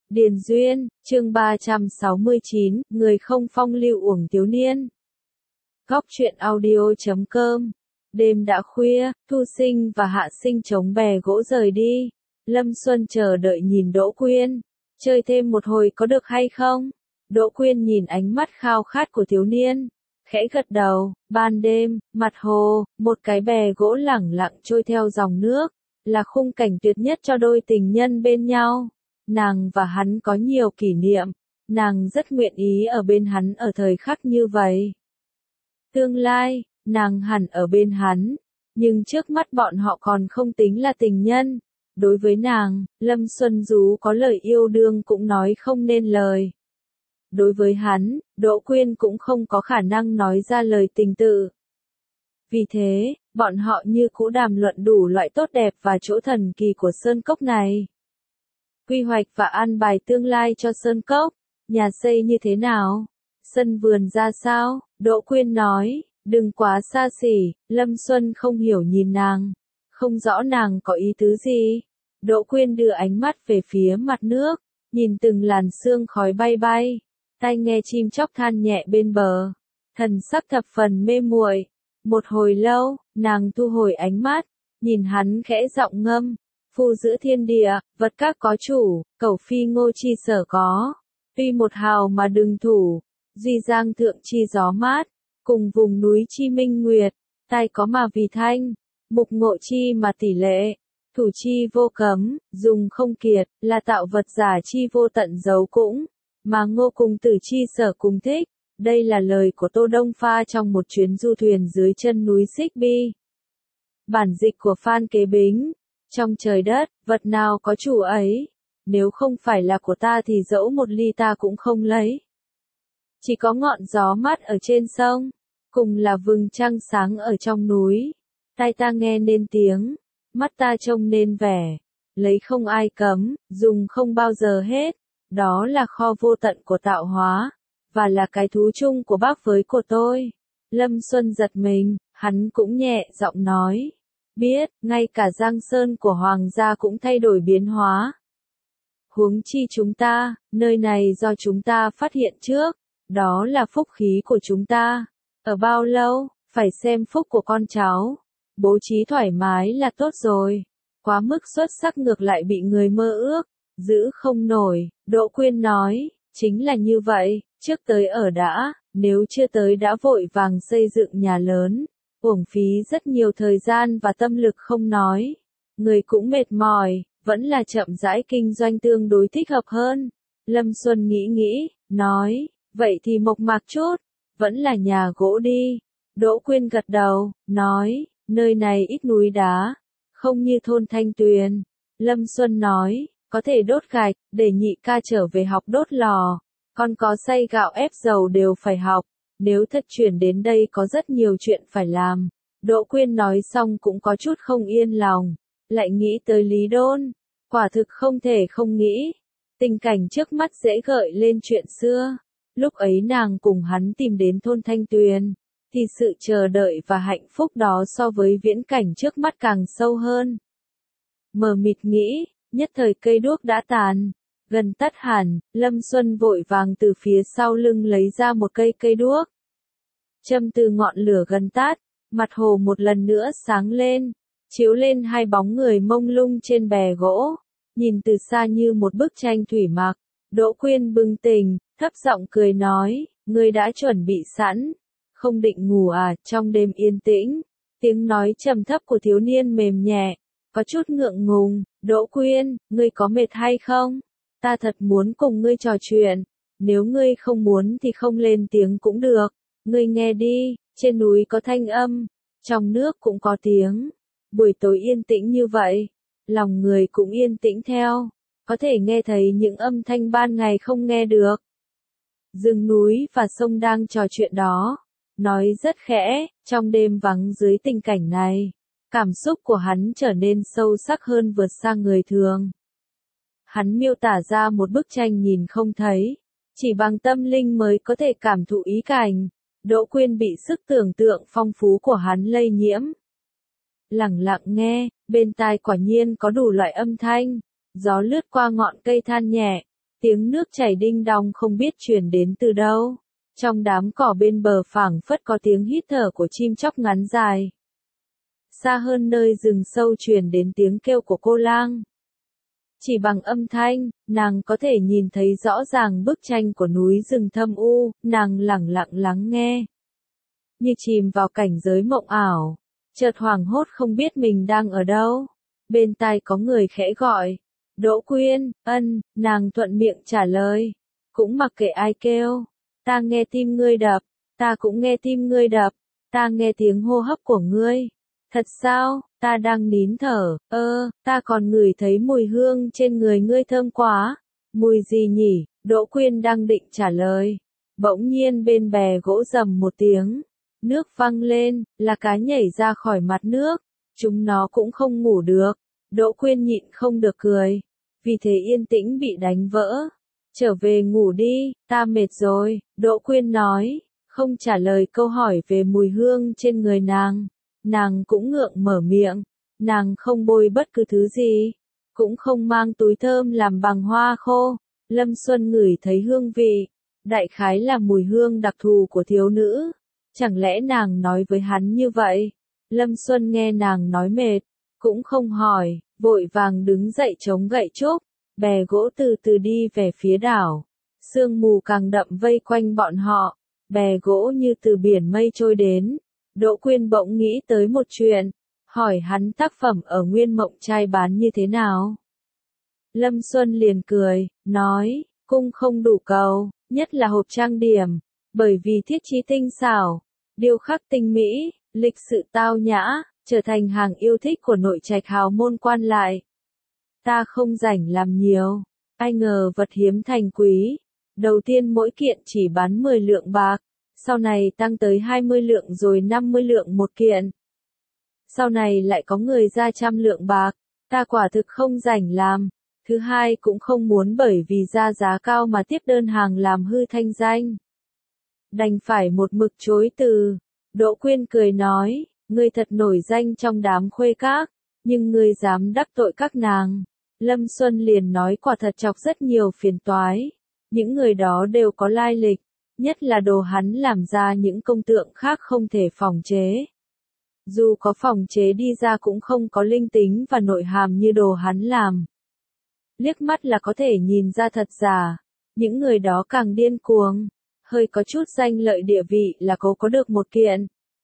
Điền Duyên, chương 369, người không phong lưu uổng thiếu niên. Góc truyện audio.com. Đêm đã khuya, Thu Sinh và Hạ Sinh chống bè gỗ rời đi. Lâm Xuân chờ đợi nhìn Đỗ Quyên. Chơi thêm một hồi có được hay không? Đỗ Quyên nhìn ánh mắt khao khát của thiếu niên. Khẽ gật đầu. Ban đêm, mặt hồ, một cái bè gỗ lẳng lặng trôi theo dòng nước. Là khung cảnh tuyệt nhất cho đôi tình nhân bên nhau. Nàng và hắn có nhiều kỷ niệm, nàng rất nguyện ý ở bên hắn ở thời khắc như vậy. Tương lai, nàng hẳn ở bên hắn, nhưng trước mắt bọn họ còn không tính là tình nhân. Đối với nàng, Lâm Xuân dù có lời yêu đương cũng nói không nên lời. Đối với hắn, Đỗ Quyên cũng không có khả năng nói ra lời tình tự. Vì thế, bọn họ như cũ đàm luận đủ loại tốt đẹp và chỗ thần kỳ của sơn cốc này. Quy hoạch và an bài tương lai cho sơn cốc, nhà xây như thế nào, sân vườn ra sao, Đỗ Quyên nói, đừng quá xa xỉ. Lâm Xuân không hiểu nhìn nàng, không rõ nàng có ý tứ gì. Đỗ Quyên đưa ánh mắt về phía mặt nước, nhìn từng làn sương khói bay bay, tai nghe chim chóc than nhẹ bên bờ, thần sắc thập phần mê muội. Một hồi lâu, nàng thu hồi ánh mắt, nhìn hắn khẽ giọng ngâm. Phù giữ thiên địa, vật các có chủ, cẩu phi ngô chi sở có. Tuy một hào mà đừng thủ, duy giang thượng chi gió mát, cùng vùng núi chi minh nguyệt, tai có mà vì thanh, mục ngộ chi mà tỷ lệ, thủ chi vô cấm, dùng không kiệt, là tạo vật giả chi vô tận dấu cũng, mà ngô cùng tử chi sở cùng thích. Đây là lời của Tô Đông Pha trong một chuyến du thuyền dưới chân núi Xích Bi. Bản dịch của Phan Kế Bính. Trong trời đất, vật nào có chủ ấy, nếu không phải là của ta thì dẫu một ly ta cũng không lấy. Chỉ có ngọn gió mát ở trên sông, cùng là vầng trăng sáng ở trong núi. Tai ta nghe nên tiếng, mắt ta trông nên vẻ, lấy không ai cấm, dùng không bao giờ hết. Đó là kho vô tận của tạo hóa, và là cái thú chung của bác với của tôi. Lâm Xuân giật mình, hắn cũng nhẹ giọng nói. Biết, ngay cả Giang Sơn của Hoàng gia cũng thay đổi biến hóa. Huống chi chúng ta, nơi này do chúng ta phát hiện trước, đó là phúc khí của chúng ta. Ở bao lâu, phải xem phúc của con cháu. Bố trí thoải mái là tốt rồi. Quá mức xuất sắc ngược lại bị người mơ ước, giữ không nổi. Đỗ Quyên nói, chính là như vậy, trước tới ở đã, nếu chưa tới đã vội vàng xây dựng nhà lớn. Uổng phí rất nhiều thời gian và tâm lực không nói. Người cũng mệt mỏi, vẫn là chậm rãi kinh doanh tương đối thích hợp hơn. Lâm Xuân nghĩ, nói, vậy thì mộc mạc chút, vẫn là nhà gỗ đi. Đỗ Quyên gật đầu, nói, nơi này ít núi đá, không như thôn Thanh Tuyền. Lâm Xuân nói, có thể đốt gạch, để nhị ca trở về học đốt lò, còn có xay gạo ép dầu đều phải học. Nếu thật chuyển đến đây có rất nhiều chuyện phải làm. Đỗ Quyên nói xong cũng có chút không yên lòng. Lại nghĩ tới Lý Đôn. Quả thực không thể không nghĩ. Tình cảnh trước mắt dễ gợi lên chuyện xưa. Lúc ấy nàng cùng hắn tìm đến thôn Thanh Tuyền. Thì sự chờ đợi và hạnh phúc đó so với viễn cảnh trước mắt càng sâu hơn. Mờ mịt nghĩ, nhất thời cây đuốc đã tàn. Gần tắt hẳn, Lâm Xuân vội vàng từ phía sau lưng lấy ra một cây đuốc. Châm từ ngọn lửa gần tắt, mặt hồ một lần nữa sáng lên, chiếu lên hai bóng người mông lung trên bè gỗ, nhìn từ xa như một bức tranh thủy mặc. Đỗ Quyên bừng tỉnh, thấp giọng cười nói, ngươi đã chuẩn bị sẵn, không định ngủ à? Trong đêm yên tĩnh, tiếng nói trầm thấp của thiếu niên mềm nhẹ, có chút ngượng ngùng. Đỗ Quyên, ngươi có mệt hay không? Ta thật muốn cùng ngươi trò chuyện, nếu ngươi không muốn thì không lên tiếng cũng được. Ngươi nghe đi, trên núi có thanh âm, trong nước cũng có tiếng. Buổi tối yên tĩnh như vậy, lòng người cũng yên tĩnh theo, có thể nghe thấy những âm thanh ban ngày không nghe được. Rừng núi và sông đang trò chuyện đó, nói rất khẽ, trong đêm vắng dưới tình cảnh này, cảm xúc của hắn trở nên sâu sắc hơn vượt xa người thường. Hắn miêu tả ra một bức tranh nhìn không thấy, chỉ bằng tâm linh mới có thể cảm thụ ý cảnh. Đỗ Quyên bị sức tưởng tượng phong phú của hắn lây nhiễm. Lẳng lặng nghe, bên tai quả nhiên có đủ loại âm thanh, gió lướt qua ngọn cây than nhẹ, Tiếng nước chảy đinh đong không biết truyền đến từ đâu. Trong đám cỏ bên bờ phảng phất có tiếng hít thở của chim chóc ngắn dài. Xa hơn nơi rừng sâu truyền đến tiếng kêu của cô lang. Chỉ bằng âm thanh, nàng có thể nhìn thấy rõ ràng bức tranh của núi rừng thâm u, nàng lẳng lặng lắng nghe. Như chìm vào cảnh giới mộng ảo, chợt hoảng hốt không biết mình đang ở đâu. Bên tai có người khẽ gọi, Đỗ Quyên, ân, nàng thuận miệng trả lời. Cũng mặc kệ ai kêu, ta nghe tim ngươi đập, ta cũng nghe tim ngươi đập, ta nghe tiếng hô hấp của ngươi. Thật sao, ta đang nín thở, ta còn ngửi thấy mùi hương trên người ngươi thơm quá. Mùi gì nhỉ? Đỗ Quyên đang định trả lời. Bỗng nhiên bên bè gỗ rầm một tiếng. Nước văng lên, là cá nhảy ra khỏi mặt nước. Chúng nó cũng không ngủ được. Đỗ Quyên nhịn không được cười. Vì thế yên tĩnh bị đánh vỡ. Trở về ngủ đi, ta mệt rồi, Đỗ Quyên nói. Không trả lời câu hỏi về mùi hương trên người nàng. Nàng cũng ngượng mở miệng, nàng không bôi bất cứ thứ gì, cũng không mang túi thơm làm bằng hoa khô. Lâm Xuân ngửi thấy hương vị, đại khái là mùi hương đặc thù của thiếu nữ. Chẳng lẽ nàng nói với hắn như vậy? Lâm Xuân nghe nàng nói mệt, cũng không hỏi, vội vàng đứng dậy chống gậy trúc, bè gỗ từ từ đi về phía đảo. Sương mù càng đậm vây quanh bọn họ, bè gỗ như từ biển mây trôi đến. Đỗ Quyên bỗng nghĩ tới một chuyện, hỏi hắn tác phẩm ở Nguyên Mộng trai bán như thế nào. Lâm Xuân liền cười, nói, cung không đủ cầu, nhất là hộp trang điểm, bởi vì thiết chí tinh xảo, điêu khắc tinh mỹ, lịch sự tao nhã, trở thành hàng yêu thích của nội trạch hào môn quan lại. Ta không rảnh làm nhiều, ai ngờ vật hiếm thành quý, đầu tiên mỗi kiện chỉ bán 10 lượng bạc. Sau này tăng tới 20 lượng rồi 50 lượng một kiện. Sau này lại có người ra 100 lượng bạc, ta quả thực không rảnh làm. Thứ hai cũng không muốn bởi vì ra giá cao mà tiếp đơn hàng làm hư thanh danh. Đành phải một mực chối từ. Đỗ Quyên cười nói, ngươi thật nổi danh trong đám khuê các, nhưng ngươi dám đắc tội các nàng. Lâm Xuân liền nói quả thật chọc rất nhiều phiền toái. Những người đó đều có lai lịch. Nhất là đồ hắn làm ra những công tượng khác không thể phòng chế. Dù có phòng chế đi ra cũng không có linh tính và nội hàm như đồ hắn làm. Liếc mắt là có thể nhìn ra thật giả. Những người đó càng điên cuồng. Hơi có chút danh lợi địa vị là cố có được một kiện.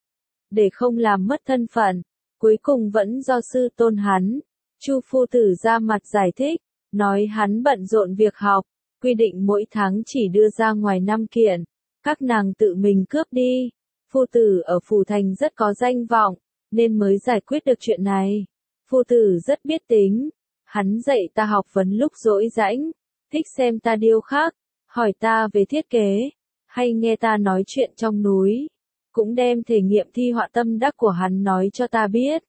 Để không làm mất thân phận. Cuối cùng vẫn do sư tôn hắn. Chu phu tử ra mặt giải thích. Nói hắn bận rộn việc học. Quy định mỗi tháng chỉ đưa ra ngoài 5 kiện, các nàng tự mình cướp đi. Phu tử ở phủ thành rất có danh vọng, nên mới giải quyết được chuyện này. Phu tử rất biết tính, hắn dạy ta học vấn lúc rỗi rãnh, thích xem ta điêu khắc, hỏi ta về thiết kế, hay nghe ta nói chuyện trong núi, cũng đem thể nghiệm thi họa tâm đắc của hắn nói cho ta biết.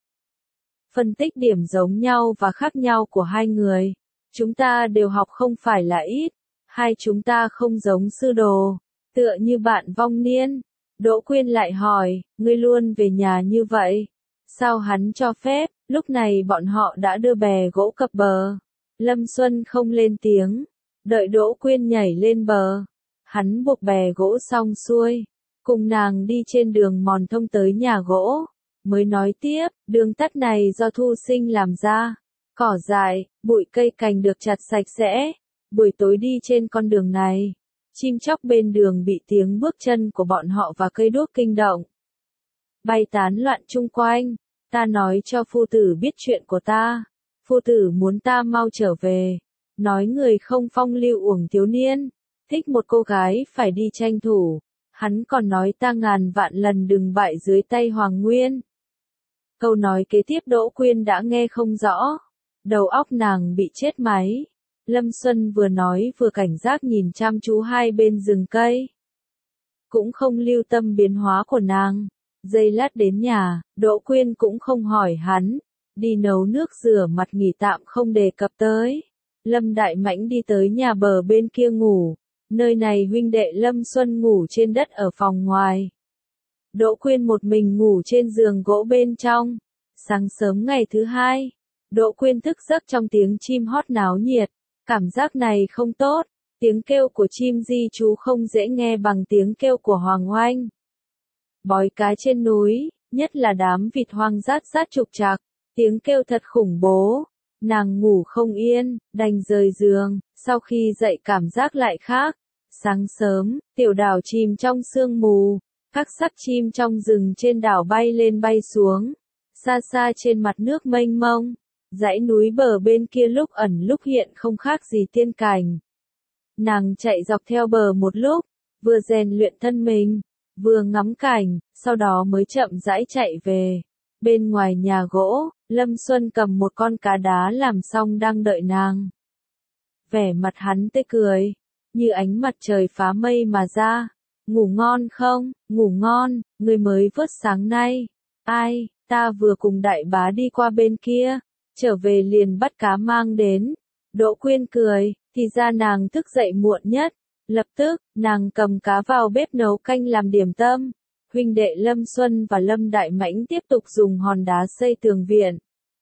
Phân tích điểm giống nhau và khác nhau của hai người, chúng ta đều học không phải là ít. Hai chúng ta không giống sư đồ, tựa như bạn vong niên. Đỗ Quyên lại hỏi, ngươi luôn về nhà như vậy, sao hắn cho phép? Lúc này bọn họ đã đưa bè gỗ cập bờ. Lâm Xuân không lên tiếng, đợi Đỗ Quyên nhảy lên bờ. Hắn buộc bè gỗ xong xuôi, cùng nàng đi trên đường mòn thông tới nhà gỗ, mới nói tiếp, đường tắt này do Thu Sinh làm ra, cỏ dại, bụi cây cành được chặt sạch sẽ. Buổi tối đi trên con đường này, chim chóc bên đường bị tiếng bước chân của bọn họ và cây đuốc kinh động. Bay tán loạn chung quanh, ta nói cho phu tử biết chuyện của ta. Phu tử muốn ta mau trở về, nói người không phong lưu uổng thiếu niên, thích một cô gái phải đi tranh thủ. Hắn còn nói ta ngàn vạn lần đừng bại dưới tay Hoàng Nguyên. Câu nói kế tiếp Đỗ Quyên đã nghe không rõ, đầu óc nàng bị chết máy. Lâm Xuân vừa nói vừa cảnh giác nhìn chăm chú hai bên rừng cây. Cũng không lưu tâm biến hóa của nàng. Giây lát đến nhà, Đỗ Quyên cũng không hỏi hắn. Đi nấu nước rửa mặt nghỉ tạm không đề cập tới. Lâm Đại Mãnh đi tới nhà bờ bên kia ngủ. Nơi này huynh đệ Lâm Xuân ngủ trên đất ở phòng ngoài. Đỗ Quyên một mình ngủ trên giường gỗ bên trong. Sáng sớm ngày thứ hai, Đỗ Quyên thức giấc trong tiếng chim hót náo nhiệt. Cảm giác này không tốt, tiếng kêu của chim di trú không dễ nghe bằng tiếng kêu của Hoàng Oanh. Bói cá trên núi, nhất là đám vịt hoang rát rát trục trặc, tiếng kêu thật khủng bố. Nàng ngủ không yên, đành rời giường, sau khi dậy cảm giác lại khác. Sáng sớm, tiểu đảo chìm trong sương mù, các xác chim trong rừng trên đảo bay lên bay xuống. Xa xa trên mặt nước mênh mông, dãy núi bờ bên kia lúc ẩn lúc hiện không khác gì tiên cảnh. Nàng chạy dọc theo bờ một lúc, vừa rèn luyện thân mình, vừa ngắm cảnh, sau đó mới chậm rãi chạy về. Bên ngoài nhà gỗ, Lâm Xuân cầm một con cá đá làm xong đang đợi nàng. Vẻ mặt hắn tươi cười, như ánh mặt trời phá mây mà ra. Ngủ ngon không? Ngủ ngon, người mới vớt sáng nay. Ai, ta vừa cùng đại bá đi qua bên kia, trở về liền bắt cá mang đến. Đỗ Quyên cười, thì ra nàng thức dậy muộn nhất. Lập tức, nàng cầm cá vào bếp nấu canh làm điểm tâm. Huynh đệ Lâm Xuân và Lâm Đại Mãnh tiếp tục dùng hòn đá xây tường viện.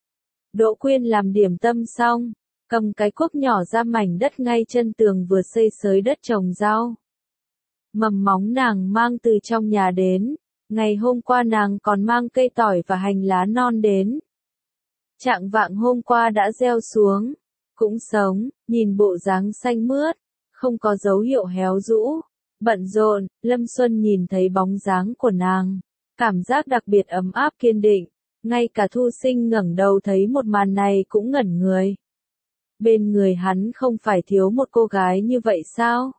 Đỗ Quyên làm điểm tâm xong, cầm cái cuốc nhỏ ra mảnh đất ngay chân tường vừa xây xới đất trồng rau. Mầm móng nàng mang từ trong nhà đến, ngày hôm qua nàng còn mang cây tỏi và hành lá non đến. Trạng vạng hôm qua đã gieo xuống, cũng sống, nhìn bộ dáng xanh mướt, không có dấu hiệu héo rũ. Bận rộn, Lâm Xuân nhìn thấy bóng dáng của nàng, cảm giác đặc biệt ấm áp kiên định, ngay cả Thu Sinh ngẩng đầu thấy một màn này cũng ngẩn người. Bên người hắn không phải thiếu một cô gái như vậy sao?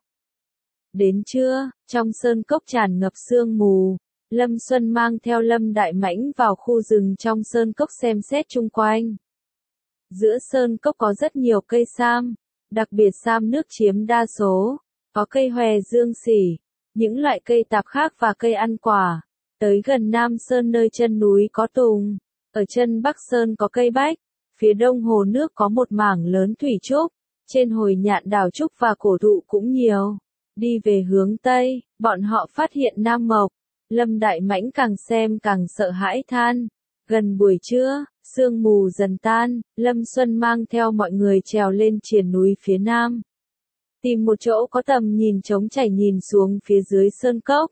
Đến trưa, trong sơn cốc tràn ngập sương mù, Lâm Xuân mang theo Lâm Đại Mãnh vào khu rừng trong sơn cốc xem xét chung quanh. Giữa sơn cốc có rất nhiều cây sam, đặc biệt sam nước chiếm đa số. Có cây hòe dương xỉ, những loại cây tạp khác và cây ăn quả. Tới gần Nam Sơn nơi chân núi có tùng, ở chân Bắc Sơn có cây bách, phía đông hồ nước có một mảng lớn thủy trúc, trên hồi nhạn đào trúc và cổ thụ cũng nhiều. Đi về hướng Tây, bọn họ phát hiện Nam Mộc, Lâm Đại Mãnh càng xem càng sợ hãi than. Gần buổi trưa, sương mù dần tan, Lâm Xuân mang theo mọi người trèo lên triền núi phía Nam. Tìm một chỗ có tầm nhìn trống trải nhìn xuống phía dưới sơn cốc.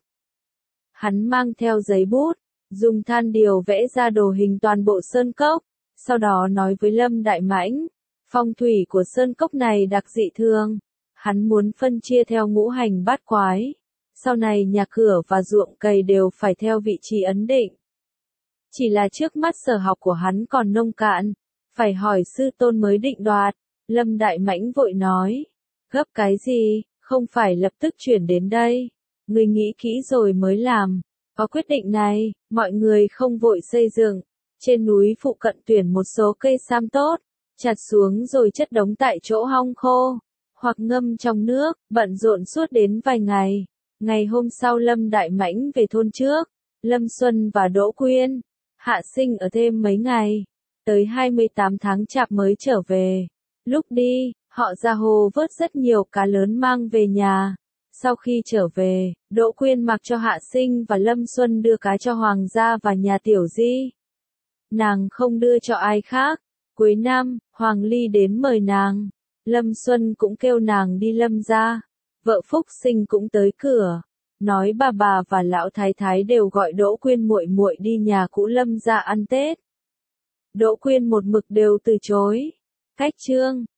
Hắn mang theo giấy bút, dùng than điều vẽ ra đồ hình toàn bộ sơn cốc, sau đó nói với Lâm Đại Mãnh, phong thủy của sơn cốc này đặc dị thường, hắn muốn phân chia theo ngũ hành bát quái, sau này nhà cửa và ruộng cày đều phải theo vị trí ấn định. Chỉ là trước mắt sở học của hắn còn nông cạn, phải hỏi sư tôn mới định đoạt. Lâm Đại Mãnh vội nói. Gấp cái gì, không phải lập tức chuyển đến đây. Người nghĩ kỹ rồi mới làm. Có quyết định này, mọi người không vội xây dựng. Trên núi phụ cận tuyển một số cây sam tốt, chặt xuống rồi chất đống tại chỗ hong khô, hoặc ngâm trong nước, bận rộn suốt đến vài ngày. Ngày hôm sau Lâm Đại Mãnh về thôn trước, Lâm Xuân và Đỗ Quyên, Hạ Sinh ở thêm mấy ngày, tới 28 tháng chạp mới trở về. Lúc đi, họ ra hồ vớt rất nhiều cá lớn mang về nhà. Sau khi trở về, Đỗ Quyên mặc cho Hạ Sinh và Lâm Xuân đưa cá cho Hoàng gia và nhà Tiểu Di. Nàng không đưa cho ai khác. Cuối năm, Hoàng Ly đến mời nàng. Lâm Xuân cũng kêu nàng đi Lâm gia. Vợ Phúc Sinh cũng tới cửa, nói bà và lão thái thái đều gọi Đỗ Quyên muội muội đi nhà cũ Lâm gia ăn Tết. Đỗ Quyên một mực đều từ chối. Cách chương